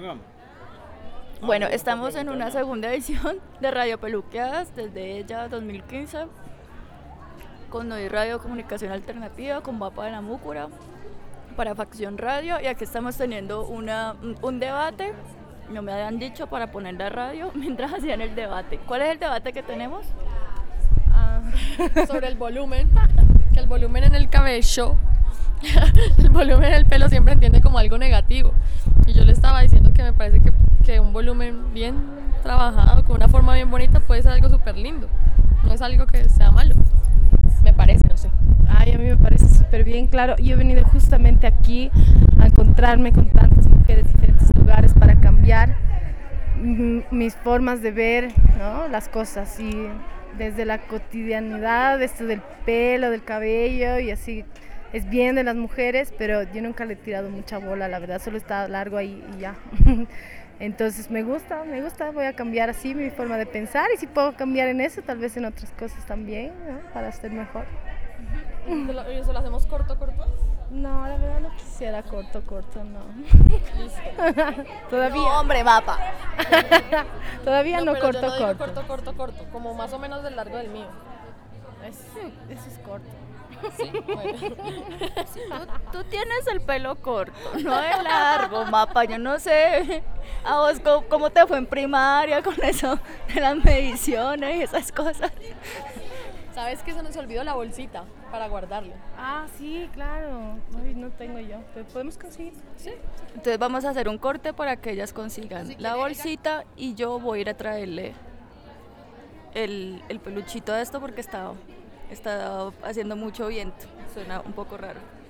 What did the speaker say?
Bueno, estamos en una segunda edición de Radio Peluqueadas desde ella 2015 con Hoy Radio Comunicación Alternativa, con Mapa de la Múcura, para Facción Radio, y aquí estamos teniendo un debate. No me habían dicho para poner la radio mientras hacían el debate. ¿Cuál es el debate que tenemos? Sobre el volumen, que el volumen en el cabello, el volumen en el pelo siempre entiende como algo negativo. Y yo le estaba diciendo que me parece que un volumen bien trabajado, con una forma bien bonita, puede ser algo súper lindo. No es algo que sea malo. Me parece, no sé. Ay, a mí me parece súper bien, claro. Yo he venido justamente aquí a encontrarme con tantas mujeres de diferentes lugares para cambiar mis formas de ver, ¿no?, las cosas, y desde la cotidianidad, esto del pelo, del cabello, y así es bien de las mujeres, pero yo nunca le he tirado mucha bola, la verdad, solo está largo ahí y ya. Entonces me gusta, voy a cambiar así mi forma de pensar, y si puedo cambiar en eso, tal vez en otras cosas también, ¿no?, para ser mejor. ¿Y eso lo hacemos corto? No, la verdad no quisiera corto, no. Listo. Todavía. No, hombre, Mapa. Todavía no pero corto, yo no corto. digo corto, como más o menos del largo del mío. Eso es corto. Sí, bueno. Tú tienes el pelo corto, no de largo, Mapa. Yo no sé a vos cómo te fue en primaria con eso de las mediciones y esas cosas. ¿Sabes que se nos olvidó la bolsita para guardarlo? Ah, sí, claro. Ay, no tengo yo. ¿Pero podemos conseguir? Sí. Entonces vamos a hacer un corte para que ellas consigan Si la quiere, bolsita, y yo voy a ir a traerle el peluchito de esto porque está haciendo mucho viento. Suena un poco raro.